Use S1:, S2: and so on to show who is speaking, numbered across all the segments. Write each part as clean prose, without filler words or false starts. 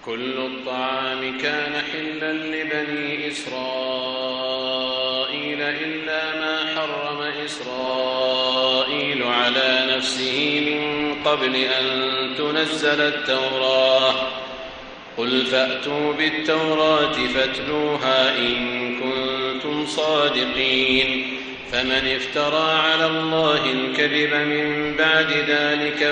S1: كل الطعام كان حلا لبني إسرائيل إلا ما حرم إسرائيل على نفسه من قبل أن تنزل التوراة. قل فأتوا بالتوراة فاتلوها إن كنتم صادقين. فمن افترى على الله الكذب من بعد ذلك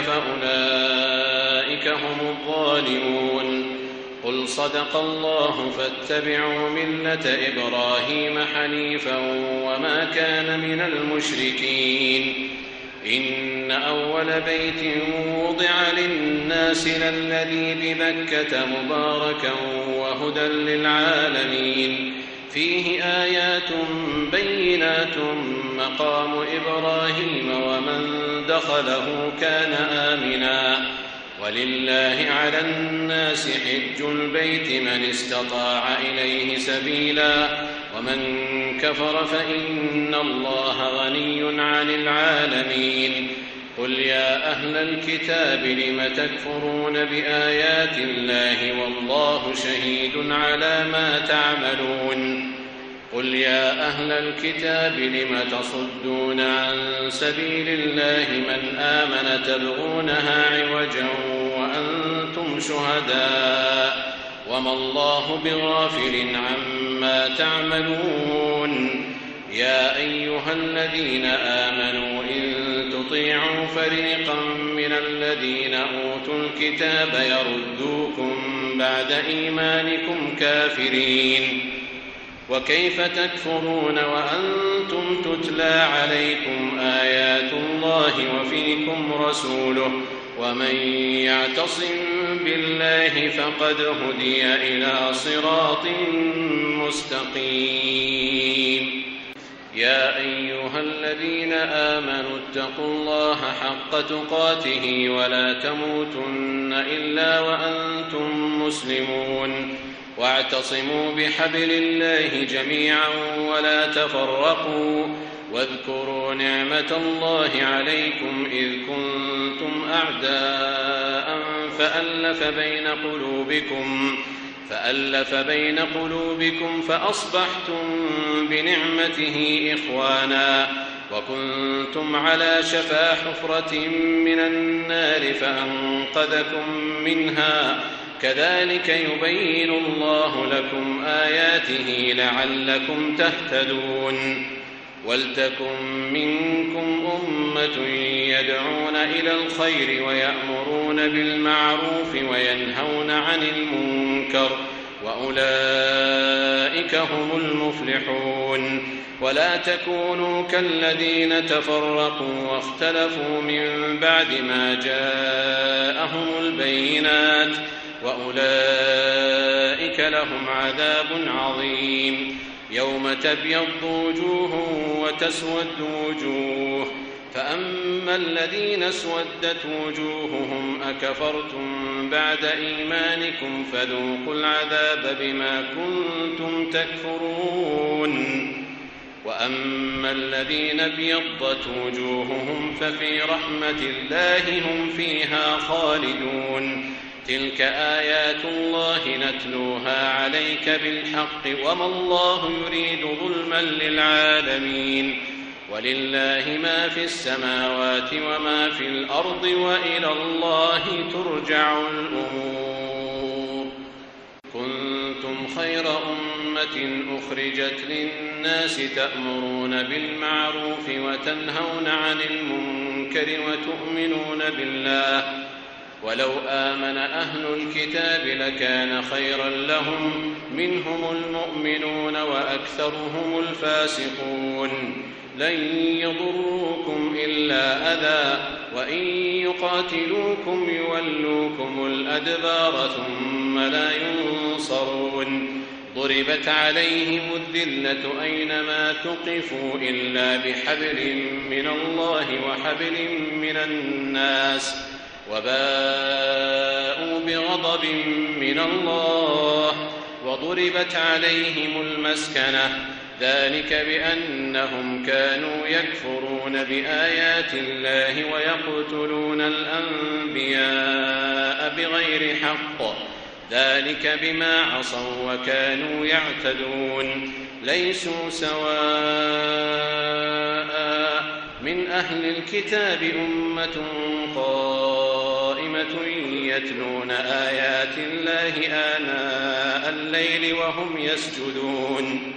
S1: فأولئك هم الظالمون. قل صدق الله فاتبعوا ملة إبراهيم حنيفا وما كان من المشركين. إن أول بيت وضع للناس للذي ببكة مباركا وهدى للعالمين فيه آيات بينات مقام إبراهيم ومن دخله كان آمنا ولله على الناس حج البيت من استطاع إليه سبيلا ومن كفر فإن الله غني عن العالمين. قل يا أهل الكتاب لم تكفرون بآيات الله والله شهيد على ما تعملون. قل يا أهل الكتاب لم تصدون عن سبيل الله من آمن تبغونها عوجا وأنتم شهداء وما الله بغافل عما تعملون. يا أيها الذين آمنوا إن تطيعوا فريقا من الذين أوتوا الكتاب يردوكم بعد إيمانكم كافرين. وكيف تكفرون وأنتم تتلى عليكم آيات الله وفيكم رسوله ومن يعتصم بالله فقد هدي إلى صراط مستقيم. يا أيها الذين آمنوا اتقوا الله حق تقاته ولا تموتن إلا وأنتم مسلمون. واعتصموا بحبل الله جميعا ولا تفرقوا واذكروا نعمة الله عليكم إذ كنتم أعداء فألف بين قلوبكم فأصبحتم بنعمته إخوانا وكنتم على شفا حفرة من النار فأنقذكم منها. كذلك يبين الله لكم آياته لعلكم تهتدون. ولتكن منكم أمة يدعون إلى الخير ويأمرون بالمعروف وينهون عن المنكر وأولئك هم المفلحون. ولا تكونوا كالذين تفرقوا واختلفوا من بعد ما جاءهم البينات وأولئك لهم عذاب عظيم. يوم تبيض وجوه وتسود وجوه فأما الذين اسودت وجوههم أكفرتم بعد إيمانكم فذوقوا العذاب بما كنتم تكفرون. وأما الذين ابيضت وجوههم ففي رحمة الله هم فيها خالدون. تلك آيات الله نتلوها عليك بالحق وما الله يريد ظلما للعالمين. ولله ما في السماوات وما في الأرض وإلى الله ترجع الأمور. كنتم خير أمة أخرجت للناس تأمرون بالمعروف وتنهون عن المنكر وتؤمنون بالله. ولو آمن أهل الكتاب لكان خيرا لهم منهم المؤمنون وأكثرهم الفاسقون. لن يضروكم إلا أذى وإن يقاتلوكم يولوكم الأدبار ثم لا ينصرون. ضربت عليهم الذلة أينما ثقفوا إلا بحبل من الله وحبل من الناس وباءوا بغضب من الله وضربت عليهم المسكنة ذلك بأنهم كانوا يكفرون بآيات الله ويقتلون الأنبياء بغير حق ذلك بما عصوا وكانوا يعتدون ليسوا سواء من أهل الكتاب أمة قائمة يتلون آيات الله آناء الليل وهم يسجدون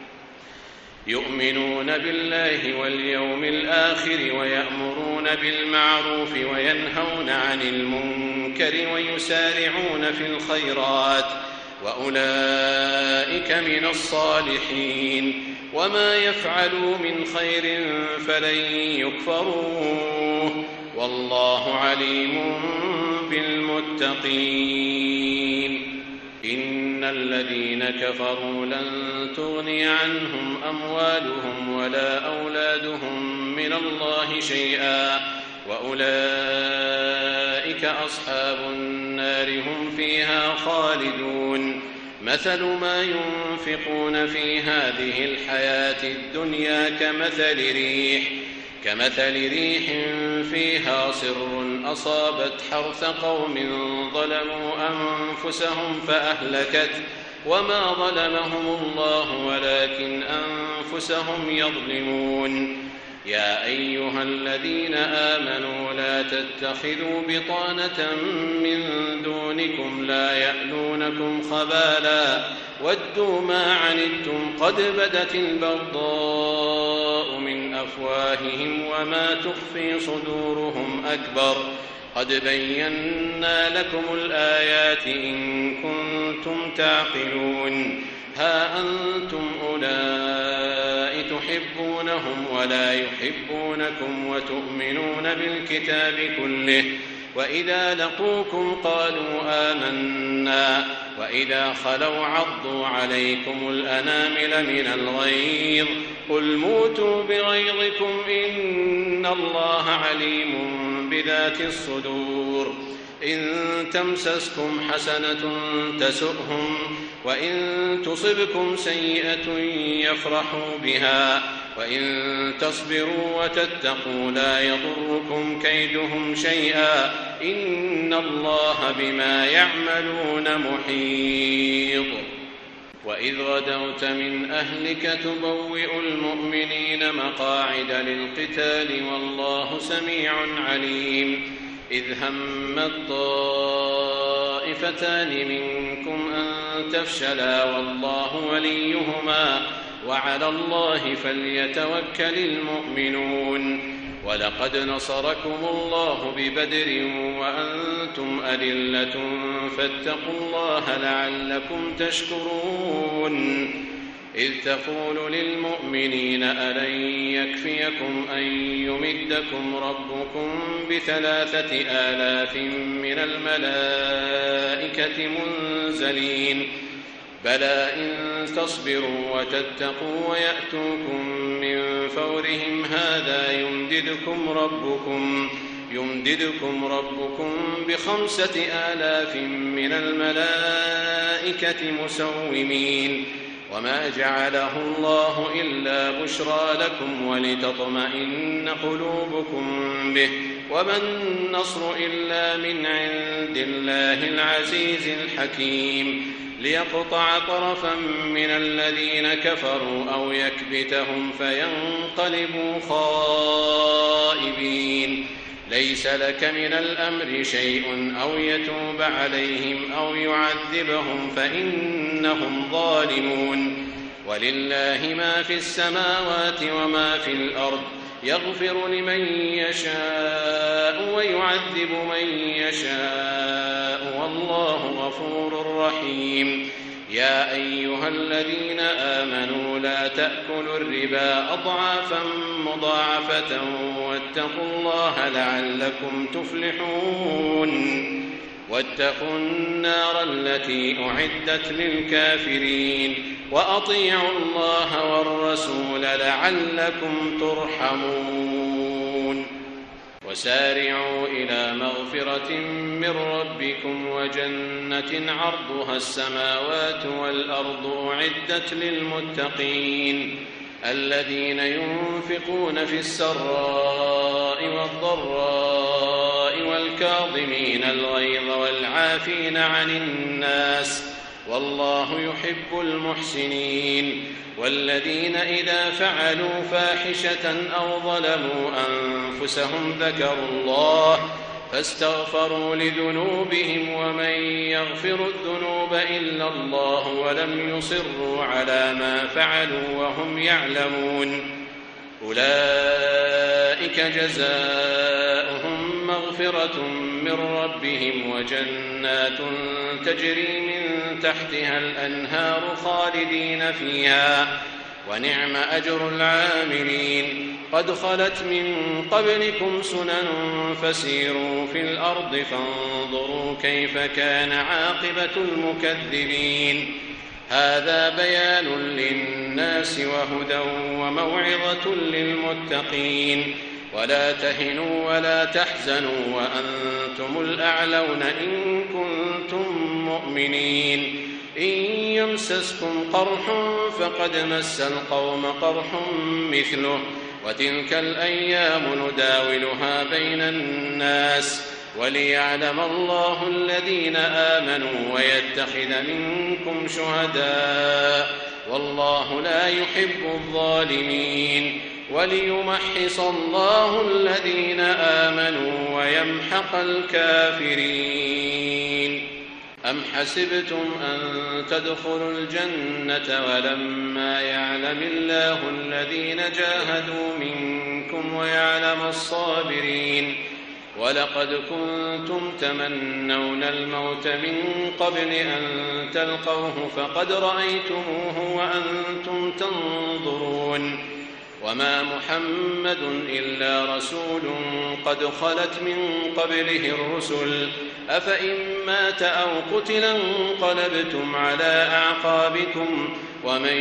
S1: يؤمنون بالله واليوم الآخر ويأمرون بالمعروف وينهون عن المنكر ويسارعون في الخيرات وأولئك من الصالحين وما يفعلوا من خير فلن يكفروه والله عليم بالمتقين إن الذين كفروا لن تغني عنهم أموالهم ولا أولادهم من الله شيئا وأولئك أصحاب النار هم فيها خالدون مثل ما ينفقون في هذه الحياة الدنيا كمثل ريح فيها صر أصابت حرث قوم ظلموا أنفسهم فأهلكت وما ظلمهم الله ولكن أنفسهم يظلمون يا أيها الذين آمنوا لا تتخذوا بطانة من دونكم لا يألونكم خبالا ودوا ما عنتم قد بدت البغضاء من أفواههم وما تخفي صدورهم أكبر قد بينا لكم الآيات إن كنتم تعقلون ها أنتم أولئك تحبونهم ولا يحبونكم وتؤمنون بالكتاب كله وإذا لقوكم قالوا آمنا وإذا خلوا عضوا عليكم الأنامل من الغيظ قل موتوا بغيظكم إن الله عليم بذات الصدور إن تمسسكم حسنة تسؤهم وإن تصبكم سيئة يفرحوا بها وإن تصبروا وتتقوا لا يضركم كيدهم شيئا إن الله بما يعملون محيط وإذ غدوت من أهلك تبوئ المؤمنين مقاعد للقتال والله سميع عليم إذ همت طائفتان منكم أن تفشلا والله وليهما وعلى الله فليتوكل المؤمنون ولقد نصركم الله ببدر وأنتم أذلة فاتقوا الله لعلكم تشكرون إذ تقول للمؤمنين ألن يكفيكم أن يمدكم ربكم ب3,000 من الملائكة منزلين بلى إن تصبروا وتتقوا ويأتوكم من فورهم هذا يمددكم ربكم ب5,000 من الملائكة مسومين وما جعله الله إلا بشرى لكم ولتطمئن قلوبكم به وما النصر إلا من عند الله العزيز الحكيم ليقطع طرفا من الذين كفروا أو يكبتهم فينقلبوا خائبين ليس لك من الأمر شيء أو يتوب عليهم أو يعذبهم فإنهم ظالمون ولله ما في السماوات وما في الأرض يغفر لمن يشاء ويعذب من يشاء والله غفور رحيم يا أيها الذين آمنوا لا تأكلوا الربا أضعافا مضاعفة واتقوا الله لعلكم تفلحون واتقوا النار التي أعدت للكافرين وأطيعوا الله والرسول لعلكم ترحمون وسارعوا إلى مغفرة من ربكم وجنة عرضها السماوات والأرض أعدت للمتقين الذين ينفقون في السراء والضراء الله والكاظمين الغيظ والعافين عن الناس والله يحب المحسنين. والذين إذا فعلوا فاحشة أو ظلموا أنفسهم ذكروا الله فاستغفروا لذنوبهم ومن يغفر الذنوب إلا الله ولم يصروا على ما فعلوا وهم يعلمون أولئك جزاؤهم مغفرة من ربهم وجنات تجري من تحتها الأنهار خالدين فيها ونعم أجر العاملين. قد خلت من قبلكم سنن فسيروا في الأرض فانظروا كيف كان عاقبة المكذبين. هذا بيان للناس وهدى وموعظة للمتقين. ولا تهنوا ولا تحزنوا وأنتم الأعلون إن كنتم مؤمنين. إن يمسسكم قرح فقد مس القوم قرح مثله وتلك الأيام نداولها بين الناس وليعلم الله الذين آمنوا ويتخذ منكم شهداء والله لا يحب الظالمين. وليمحص الله الذين آمنوا ويمحق الكافرين. أم حسبتم أن تدخلوا الجنة ولما يعلم الله الذين جاهدوا منكم ويعلم الصابرين ولقد كنتم تمنون الموت من قبل أن تلقوه فقد رأيتموه وأنتم تنظرون وما محمد إلا رسول قد خلت من قبله الرسل أفإن مات أو قتل انقلبتم على أعقابكم ومن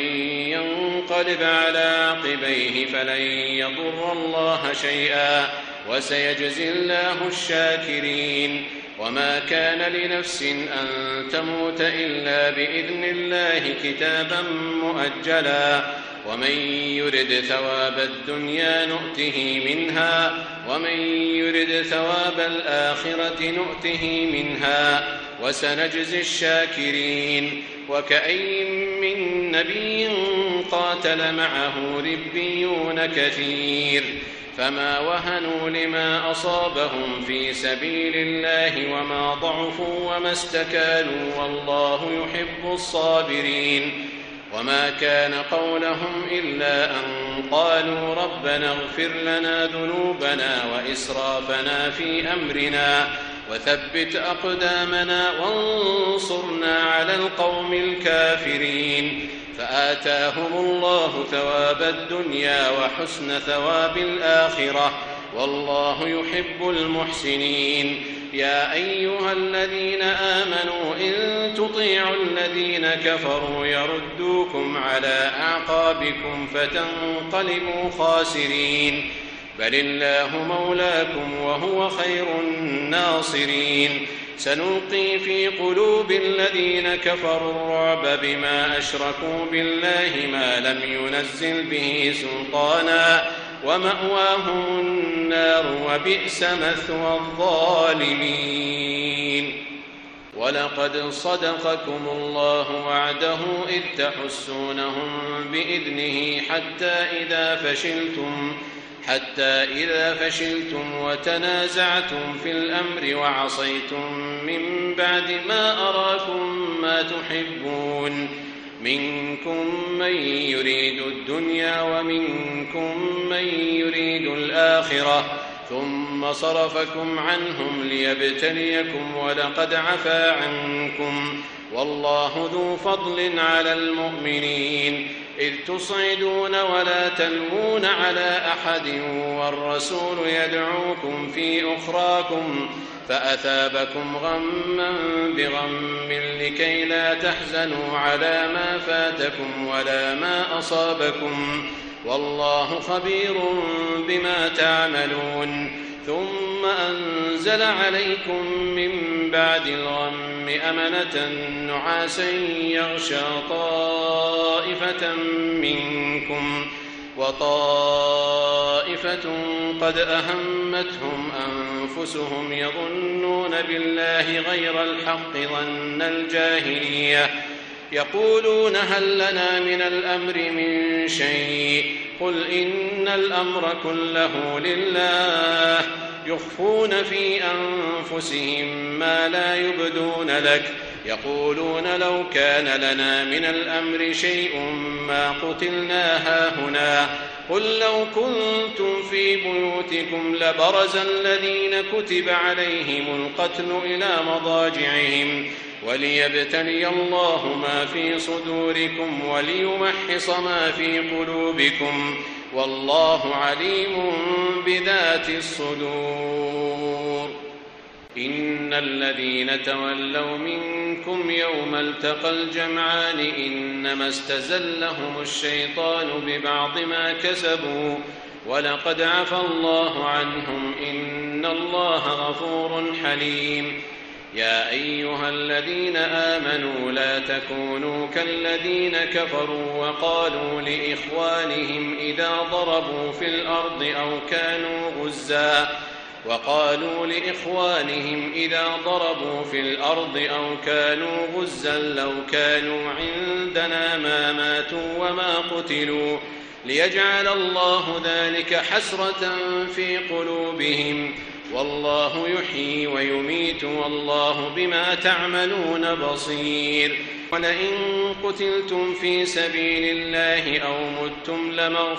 S1: ينقلب على عقبيه فلن يضر الله شيئا وسيجزي الله الشاكرين. وما كان لنفس أن تموت إلا بإذن الله كتابا مؤجلا ومن يرد ثواب الدنيا نؤته منها ومن يرد ثواب الآخرة نؤته منها وسنجزي الشاكرين. وكأين من نبي قاتل معه ربيون كثير فما وهنوا لما أصابهم في سبيل الله وما ضعفوا وما استكانوا والله يحب الصابرين. وما كان قولهم إلا أن قالوا ربنا اغفر لنا ذنوبنا وإسرافنا في أمرنا وثبت أقدامنا وانصرنا على القوم الكافرين. فآتاهم الله ثواب الدنيا وحسن ثواب الآخرة والله يحب المحسنين. يا أيها الذين آمنوا إن تطيعوا الذين كفروا يردوكم على أعقابكم فتنقلبوا خاسرين بل الله مولاكم وهو خير الناصرين. سنلقي في قلوب الذين كفروا الرعب بما أشركوا بالله ما لم ينزل به سلطانا ومأواهم النار وبئس مثوى الظالمين. ولقد صدقكم الله وعده إذ تحسونهم بإذنه حتى إذا فشلتم وتنازعتم في الأمر وعصيتم من بعد ما أراكم ما تحبون منكم من يريد الدنيا ومنكم من يريد الآخرة ثم صرفكم عنهم ليبتليكم ولقد عفا عنكم والله ذو فضل على المؤمنين. إذ تصعدون ولا تلوون على أحد والرسول يدعوكم في أخراكم فأثابكم غما بغم لكي لا تحزنوا على ما فاتكم ولا ما أصابكم والله خبير بما تعملون. ثم أنزل عليكم من بعد الغم أمنة نعاسا يغشى طائفة منكم وطائفة قد أهمتهم أنفسهم يظنون بالله غير الحق ظن الجاهلية يقولون هل لنا من الأمر من شيء قل إن الأمر كله لله يخفون في أنفسهم ما لا يبدون لك يقولون لو كان لنا من الأمر شيء ما قتلنا هاهنا قل لو كنتم في بيوتكم لبرز الذين كتب عليهم القتل إلى مضاجعهم وليبتلي الله ما في صدوركم وليمحص ما في قلوبكم والله عليم بذات الصدور. إن الذين تولوا منكم يوم التقى الجمعان إنما استزلهم الشيطان ببعض ما كسبوا ولقد عفى الله عنهم إن الله غفور حليم. يا أيها الذين آمنوا لا تكونوا كالذين كفروا وقالوا لإخوانهم إذا ضربوا في الأرض أو كانوا غزا لو كانوا عندنا ما ماتوا وما قتلوا ليجعل الله ذلك حسرة في قلوبهم والله يحيي ويميت والله بما تعملون بصير. ولئن قتلتم في سبيل الله أو متم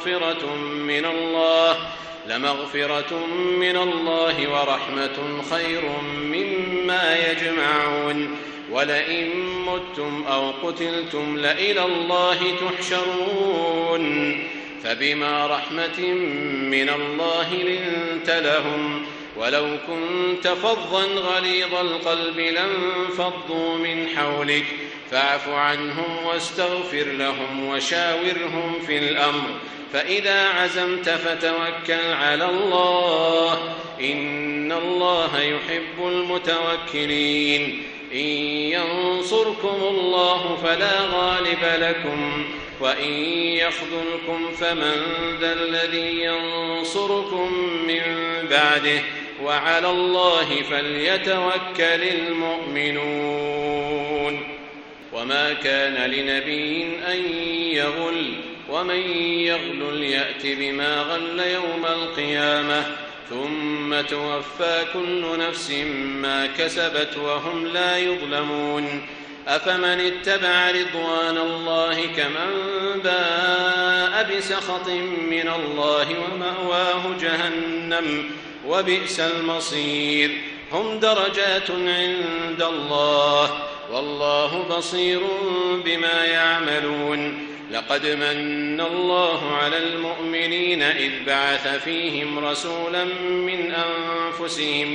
S1: لمغفرة من الله ورحمة خير مما يجمعون. ولئن متم أو قتلتم لإلى الله تحشرون. فبما رحمة من الله لنت لهم ولو كنت فظا غليظ القلب لانفضوا من حولك فاعف عنهم واستغفر لهم وشاورهم في الأمر فإذا عزمت فتوكل على الله إن الله يحب المتوكلين. إن ينصركم الله فلا غالب لكم وإن يخذلكم فمن ذا الذي ينصركم من بعده وعلى الله فليتوكل المؤمنون. وما كان لنبي أن يغل ومن يغلل يأت بما غل يوم القيامة ثم توفى كل نفس ما كسبت وهم لا يظلمون. أفمن اتبع رضوان الله كمن باء بسخط من الله ومأواه جهنم وبئس المصير. هم درجات عند الله والله بصير بما يعملون. لقد من الله على المؤمنين إذ بعث فيهم رسولا من أنفسهم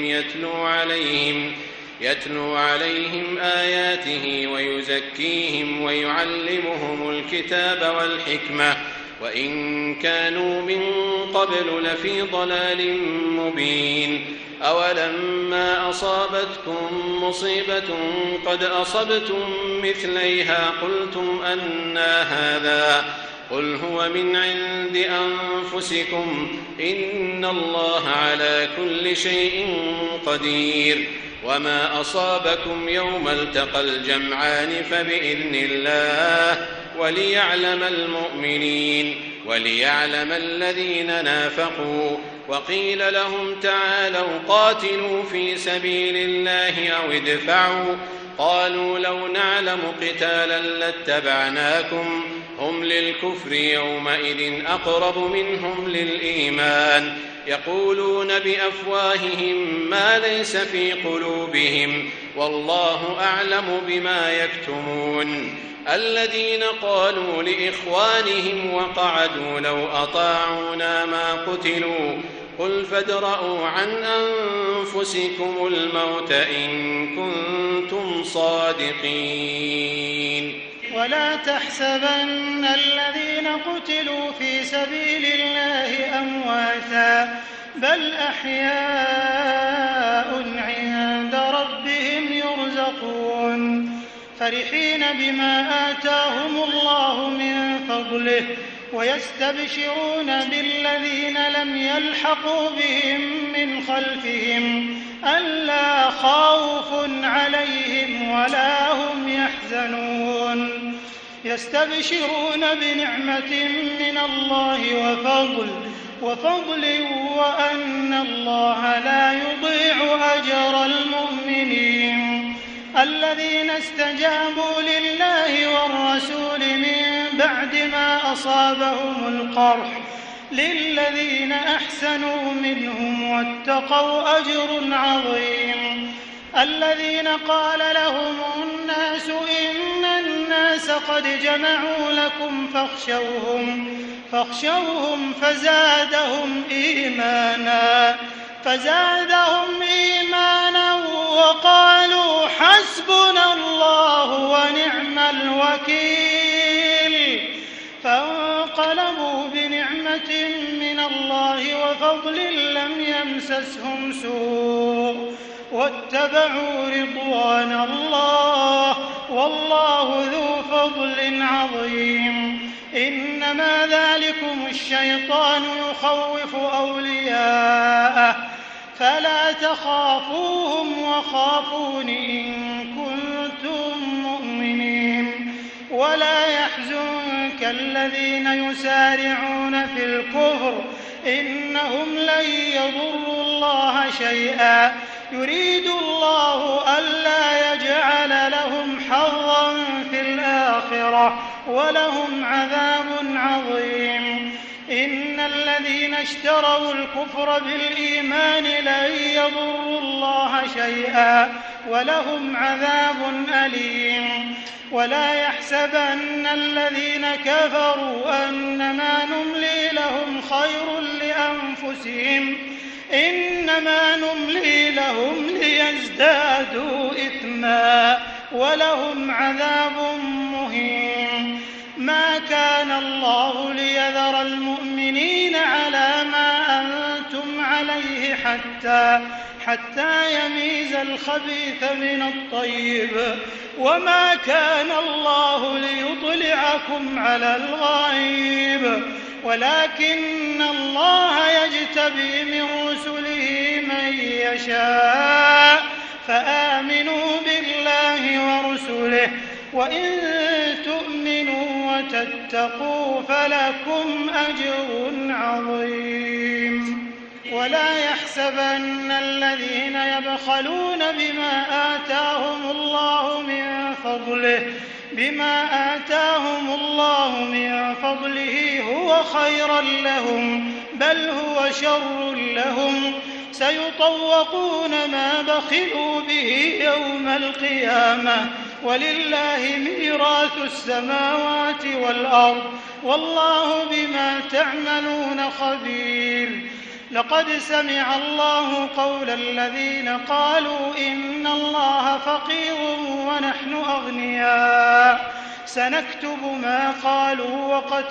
S1: يتلو عليهم آياته ويزكيهم ويعلمهم الكتاب والحكمة وإن كانوا من قبل لفي ضلال مبين. أولما أصابتكم مصيبة قد أصبتم مثليها قلتم أنى هذا قل هو من عند أنفسكم إن الله على كل شيء قدير. وما أصابكم يوم التقى الجمعان فبإذن الله وليعلم المؤمنين وليعلم الذين نافقوا. وقيل لهم تعالوا قاتلوا في سبيل الله أو ادفعوا قالوا لو نعلم قتالا لاتبعناكم هم للكفر يومئذ أقرب منهم للإيمان يقولون بأفواههم ما ليس في قلوبهم والله أعلم بما يكتمون. الذين قالوا لإخوانهم وقعدوا لو أطاعونا ما قتلوا قل فادرءوا عن أنفسكم الموت إن كنتم صادقين.
S2: ولا تحسبن الذين قتلوا في سبيل الله أمواتا بل أحياء عند ربهم يرزقون فرحين بما آتاهم الله من فضله ويستبشرون بالذين لم يلحقوا بهم من خلفهم ألا خوف عليهم ولا هم يحزنون يستبشرون بنعمة من الله وفضل وأن الله لا يضيع أجر المؤمنين الذين استجابوا لله والرسول من بعد ما أصابهم القرح للذين أحسنوا منهم واتقوا أجر عظيم الذين قال لهم الناس إن الناس قد جمعوا لكم فاخشوهم فزادهم إيمانا وقالوا حسبنا الله ونعم الوكيل فانقلبوا بنعمة من الله وفضل لم يمسسهم سوء واتبعوا رضوان الله والله ذو فضل عظيم إنما ذلكم الشيطان يخوف أولياءه فلا تخافوهم وخافون إن كنتم مؤمنين ولا يحزنك الذين يسارعون في الكفر إنهم لن يضروا الله شيئا يريد الله ألا يجعل لهم حظا في الآخرة ولهم عذاب عظيم إن الذين اشتروا الكفر بالإيمان لن يضروا الله شيئا ولهم عذاب أليم ولا يحسبن الذين كفروا أنما نملي لهم خير لأنفسهم إنما نملي لهم ليزدادوا إثما ولهم عذاب مهين ما كان الله ليذر المؤمنين على ما أنتم عليه حتى يميز الخبيث من الطيب وما كان الله ليطلعكم على الغيب ولكن الله يجتبي من رسله من يشاء فآمنوا بالله ورسله وإن تؤمنوا وتتقوا فلكم أجر عظيم ولا يحسبن الذين يبخلون بما آتاهم الله من فضله هو خيرا لهم بل هو شر لهم سيطوقون ما بخلوا به يوم القيامة ولله ميراث السماوات والأرض والله بما تعملون خبير لقد سمع الله قول الذين قالوا إن الله فقير ونحن أغنياء سنكتب ما قالوا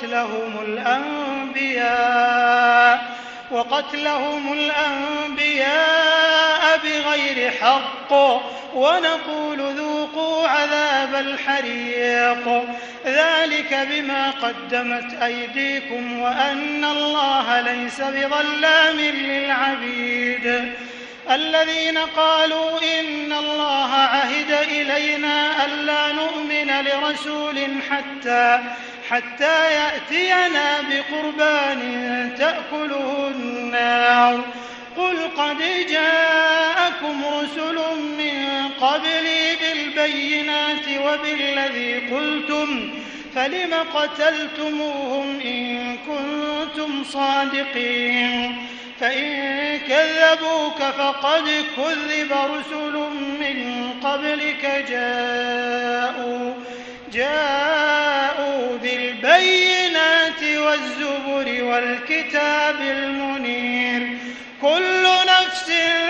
S2: وقتلهم الأنبياء بغير حق ونقول ذوقوا عذاب الحريق ذلك بما قدمت أيديكم وأن الله ليس بظلام للعبيد الذين قالوا إن الله عهد إلينا ألا نؤمن لرسول حتى يأتينا بقربان تأكله النار قل قد جاءكم رسل من قبلي بالبينات وبالذي قلتم فلم قتلتموهم إن كنتم صادقين فإن كذبوك فقد كذب رسل من قبلك جاءوا بالبينات والزبر والكتاب المنير كل نفس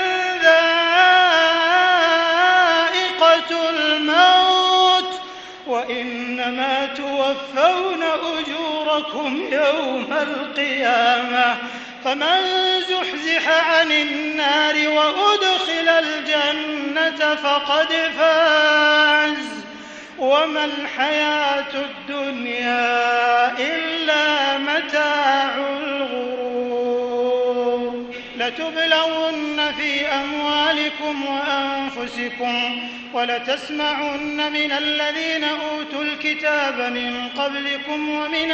S2: ذائقة الموت وإنما توفون أجوركم يوم القيامة فمن زحزح عن النار وأدخل الجنة فقد فاز وما الحياة الدنيا إلا متاع الغرور. لتبلون في أموالكم وأنفسكم ولتسمعن من الذين أوتوا الكتاب من قبلكم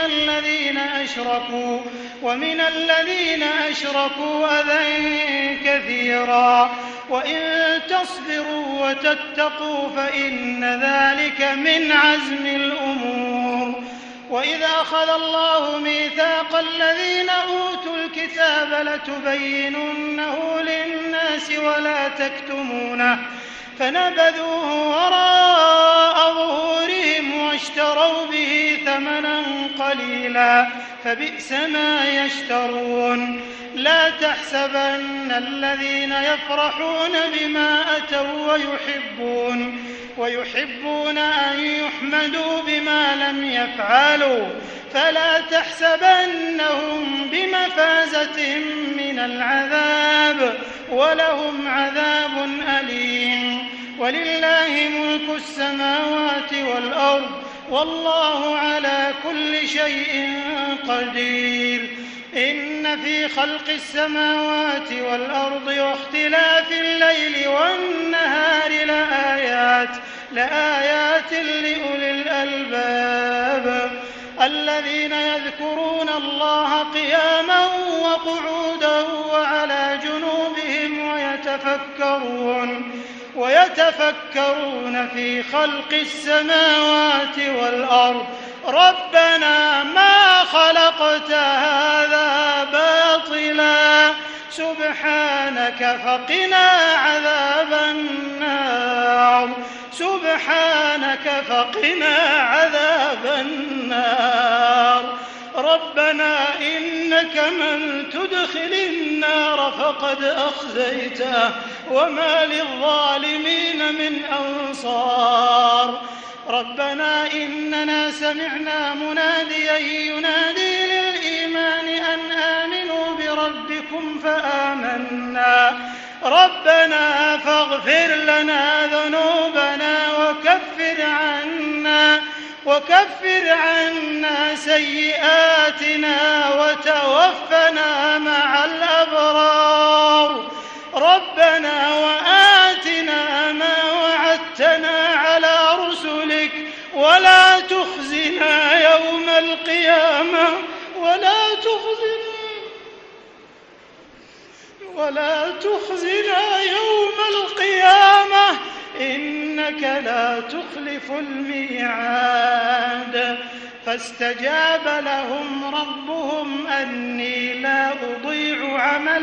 S2: ومن الذين أشركوا أذى كثيرا وإن تصبروا وتتقوا فإن ذلك من عزم الأمور. وإذا أخذ الله ميثاق الذين أوتوا الكتاب لتبيننه للناس ولا تكتمونه فنبذوه وراء ظهورهم واشتروا به ثمنا قليلا فبئس ما يشترون. لا تحسبن الذين يفرحون بما أتوا ويحبون أن يحمدوا بما لم يفعلوا فلا تحسبنهم بمفازة من العذاب ولهم عذاب أليم. ولله ملك السماوات والأرض والله على كل شيء قدير. إن في خلق السماوات والأرض واختلاف الليل والنهار لآيات لأولي الألباب الذين يذكرون الله قياما وقعودا وعلى جنوبهم ويتفكرون في خلق السماوات والأرض ربنا ما خلقت هذا باطلا سبحانك فقنا عذاب النار. ربنا إنك من تدخل النار فقد أخزيته وما للظالمين من أنصار. ربنا إننا سمعنا مناديا ينادي للإيمان أن آمنوا بربكم فآمنا ربنا فاغفر لنا ذنوبنا وكفر عنا سيئاتنا وتوفنا مع الأبرار. ربنا وآتنا ما وعدتنا على رسلك ولا تخزنا يوم القيامة إنك لا تخلف الميعاد. فاستجاب لهم ربهم أني لا أضيع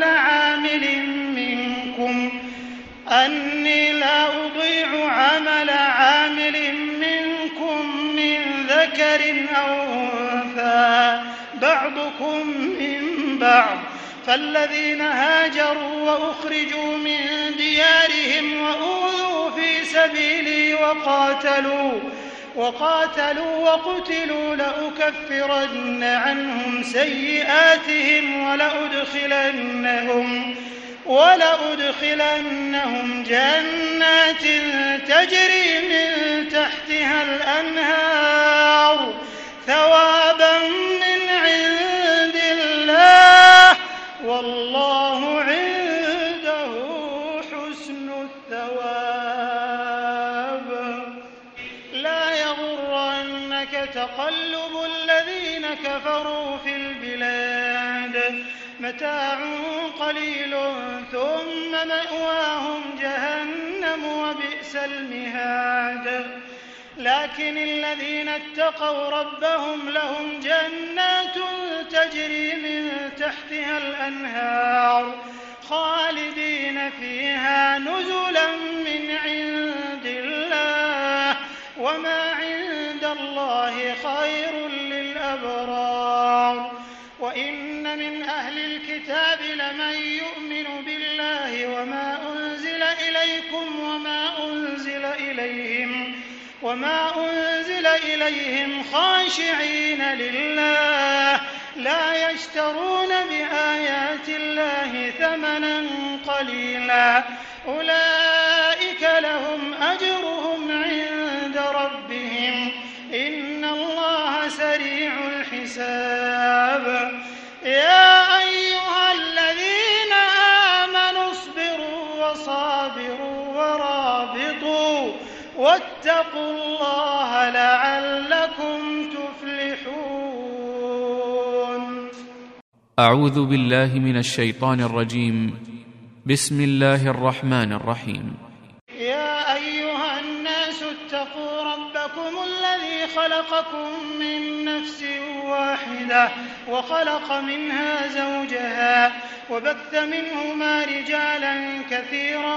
S2: عمل عامل منكم من ذكر أو أنثى بعضكم من بعض. فالذين هاجروا وأخرجوا من ديارهم وأوذوا في سبيلي وقاتلوا وقتلوا لأكفرن عنهم سيئاتهم ولأدخلنهم جنات تجري من تحتها الأنهار ثوابا من عند الله والله عنده حسن الثواب. لا يغرنك تقلب الذين كفروا في البلاد متاع قليل ثم مأواهم جهنم وبئس المهاد. لكن الذين اتقوا ربهم لهم جنات تجري من تحتها الأنهار خالدين فيها نزلا من عند الله وما عند الله خير للأبرار. وإن من أهل الكتاب لمن يؤمن بالله وما أنزل إليكم وما أنزل إليهم خاشعين لله لا يشترون بآيات الله ثمنا قليلا أولئك لهم أجرهم عند ربهم الحساب. يا أيها الذين آمنوا اصبروا وصابروا ورابطوا واتقوا الله لعلكم تفلحون.
S3: أعوذ بالله من الشيطان الرجيم. بسم الله الرحمن الرحيم.
S2: يا أيها الناس اتقوا ربكم الذي خلقكم من نفس واحدة وخلق منها زوجها وبث منهما رجالا كثيرا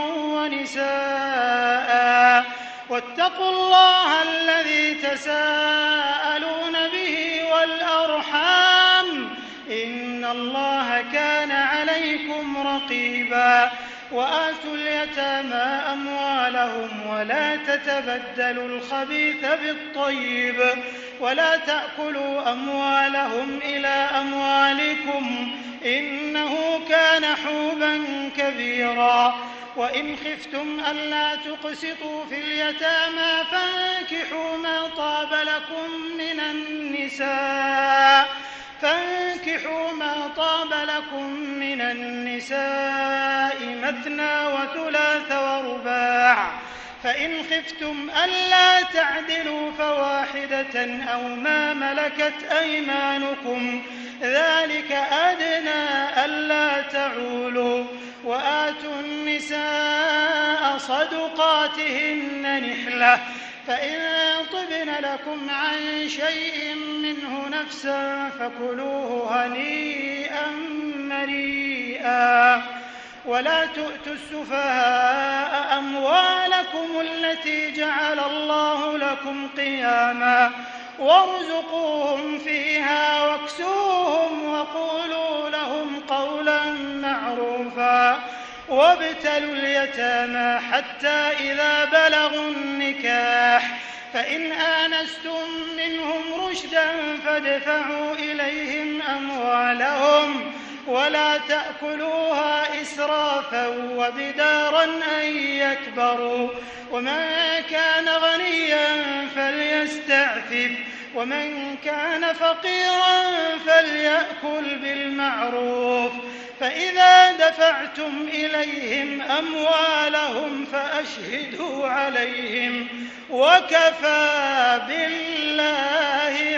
S2: ونساء واتقوا الله الذي تساءلون به والأرحام إن الله كان عليكم رقيبا. وآتوا اليتامى أموالهم ولا تتبدلوا الخبيث بالطيب ولا تأكلوا أموالهم إلى أموالكم إنه كان حوبا كبيرا. وإن خفتم ألا تقسطوا في اليتامى فانكحوا ما طاب لكم من النساء مثنى وثلاث ورباع. فإن خفتم ألا تعدلوا فواحدة أو ما ملكت أيمانكم ذلك أدنى ألا تعولوا. وآتوا النساء صدقاتهن نحلة فإن طبن لكم عن شيء منه نفسا فكلوه هنيئا مريئا. ولا تؤتوا السفهاء أموالكم التي جعل الله لكم قياما وارزقوهم فيها واكسوهم وقولوا لهم قولا معروفا. وابتلوا اليتامى حتى إذا بلغوا النكاح فإن آنستم منهم رشدا فادفعوا إليهم أموالهم ولا تأكلوها إسرافا وبدارا أن يكبروا. ومن كان غنيا فليستعفف ومن كان فقيرا فليأكل بالمعروف. فإذا دفعتم إليهم أموالهم فأشهدوا عليهم وكفى بالله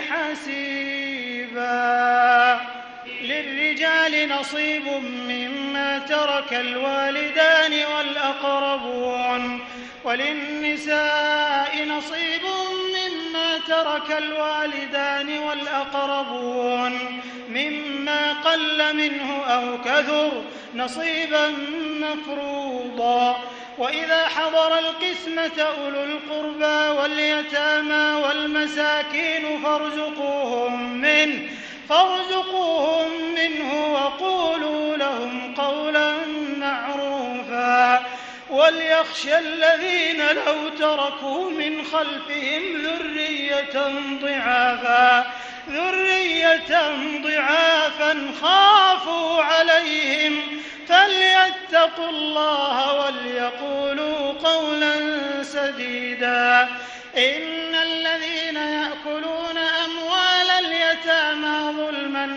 S2: حسيبا. للرجال نصيب مما ترك الوالدان والأقربون وللنساء نصيب مما ترك الوالدان والأقربون مما قل منه أو كثر نصيبا مفروضا. وإذا حضر القسمة أولو القربى واليتامى والمساكين فارزقوهم منه وقولوا لهم قولا معروفا. وليخشى الذين لو تركوا من خلفهم ذرية ضعافا خافوا عليهم فليتقوا الله وليقولوا قولا سديدا. إن الذين يأكلون أموال اليتامى ظلما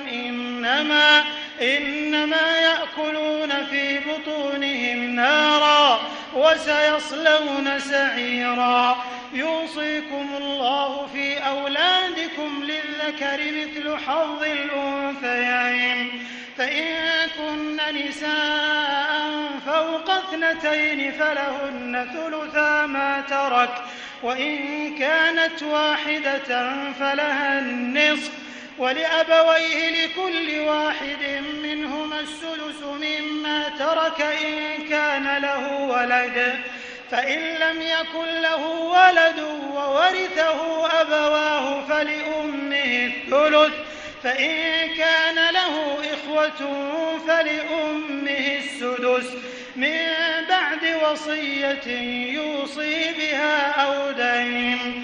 S2: إنما يأكلون في بطونهم نارا وسيصلون سعيرا. يوصيكم الله في أولادكم للذكر مثل حظ الأنثيين فإن كن نساء فوق 2 فلهن ثلثا ما ترك وإن كانت واحدة فلها النصف ولأبويه لكل واحد منهما السدس مما ترك إن كان له ولد فإن لم يكن له ولد وورثه أبواه فلأمه الثلث فإن كان له إخوة فلأمه السدس من بعد وصية يوصي بها أو دين.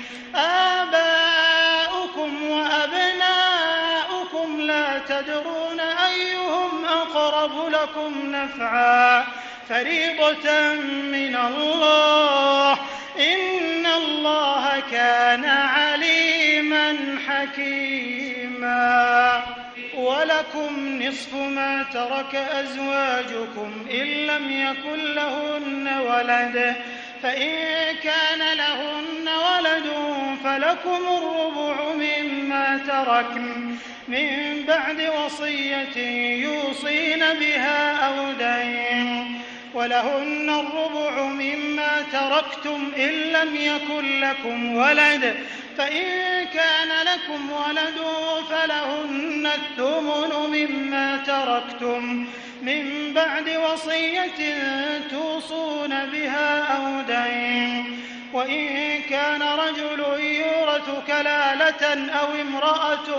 S2: آباؤكم وأبناؤكم لا تدرون أيهم أقرب لكم نفعا فريضة من الله إن الله كان عليما حكيما. حكيما. ولكم نصف ما ترك أزواجكم إن لم يكن لهن ولد، فإن كان لهن ولد فلكم الربع مما تركن من بعد وصية يوصين بها أو دين، ولهن الربع مما تركتم إن لم يكن لكم ولد، فإن كان لكم ولد فلهن الثمن مما تركتم من بعد وصية توصون بها أو دين. وإن كان رجل يورث كلالة أو امرأة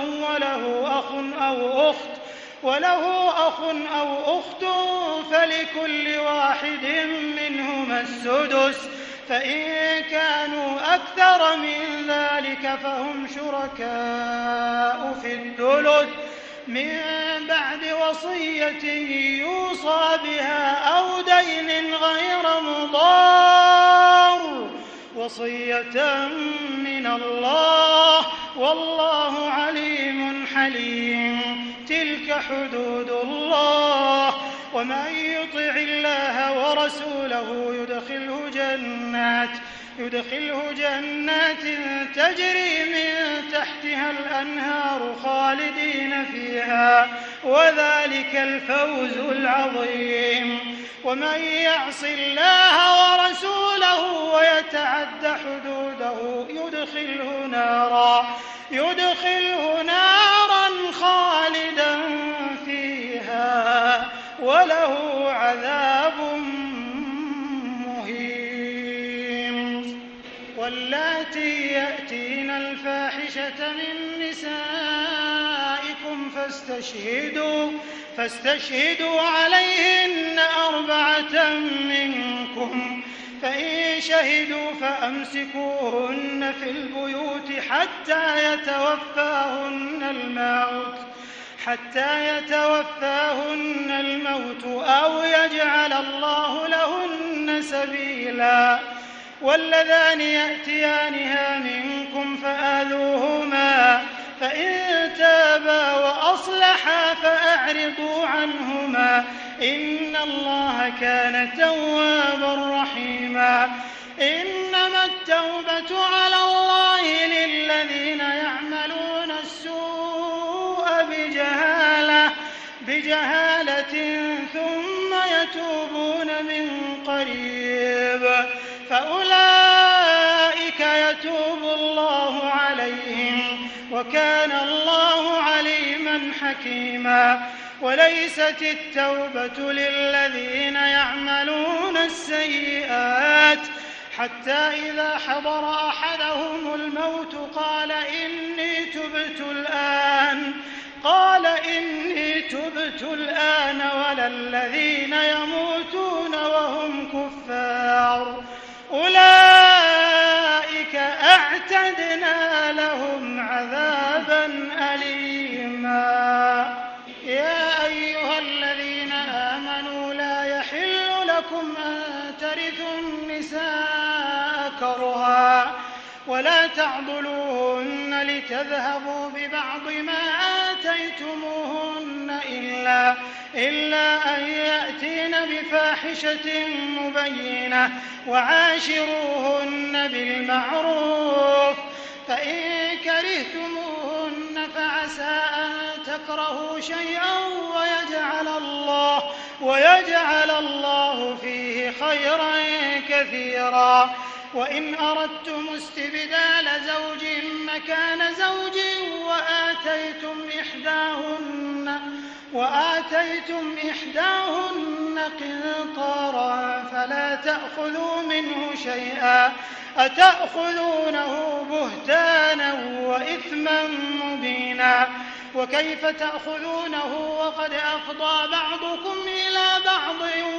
S2: وله أخ أو أخت فلكل واحد منهما السدس، فإن كانوا أكثر من ذلك فهم شركاء في الثلث من بعد وصية يوصى بها أو دين غير مضار، وصية من الله والله عليم حليم. تلك حدود الله، ومن يطع الله ورسوله يدخله جنات تجري من تحتها الأنهار خالدين فيها، وذلك الفوز العظيم. ومن يعص الله ورسوله ويتعد حدوده يدخله نارا خالدا فيها وله عذاب مهين. واللاتي يأتين الفاحشة من نسائكم فاستشهدوا عليهن 4 منكم، فإن شهدوا فأمسكوهن في البيوت حتى يتوفاهن الموت أو يجعل الله لهن سبيلا. واللذان يأتيانها منكم فآذوهما، فإن تابا وأصلحا فأعرضوا عنهما، إن الله كان توابا رحيما. إنما التوبة على الله للذين يعملون السوء بجهالة ثم يتوبون من قريب فأولئك يتوب الله عليهم، وكان الله عليما حكيما. وليست التوبة للذين يعملون السيئات حتى إذا حضر أحدهم الموت قال إني تبت الآن ولا الذين يموتون وهم كفار، أولئك أعتدنا لهم عذابا أليما. يا أيها الذين آمنوا لا يحل لكم أن ترثوا النساء كرها ولا تعضلوهن لتذهبوا ببعض ما آتيتموهن إلا أن يأتين بفاحشة مبينة، وعاشروهن بالمعروف، فإن كرهتموهن فعسى أن تكرهوا شيئا ويجعل الله فيه خيرا كثيرا. وإن أردتم استبدال زوج مكان زوج وآتيتم إحداهن قنطارا فلا تأخذوا منه شيئا، أتأخذونه بهتانا وإثما مبينا. وكيف تأخذونه وقد أفضى بعضكم إلى بعض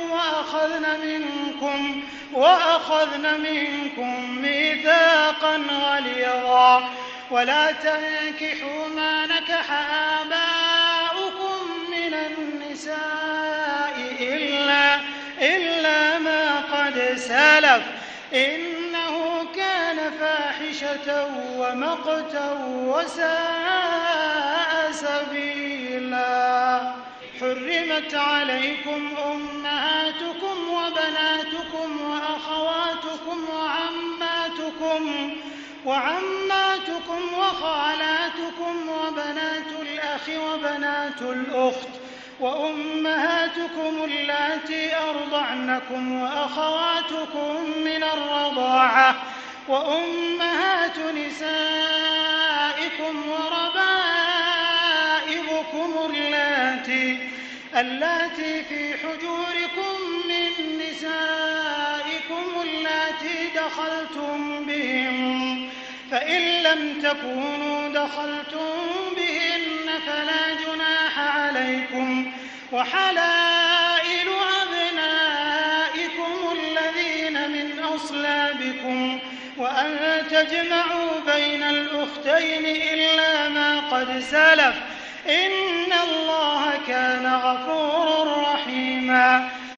S2: وأخذن منكم ميثاقا غليظا. ولا تنكحوا ما نكح آباؤكم من النساء إلا ما قد سلف إنه كان فاحشة ضلالة ومقتا وساء سبيلا. حرمت عليكم أمهاتكم وبناتكم وأخواتكم وعماتكم وخالاتكم وبنات الأخ وبنات الأخت وأمهاتكم اللاتي أرضعنكم وأخواتكم من الرضاعة وأمهات نسائكم وربائبكم اللاتي في حجوركم من نسائكم اللاتي دخلتم بهن، فإن لم تكونوا دخلتم بهن فلا جناح عليكم، وحلائل أبنائكم الذين من أصلابكم، وأن تجمعوا بين الأختين إلا ما قد سلف، إن الله كان غفورا رحيما.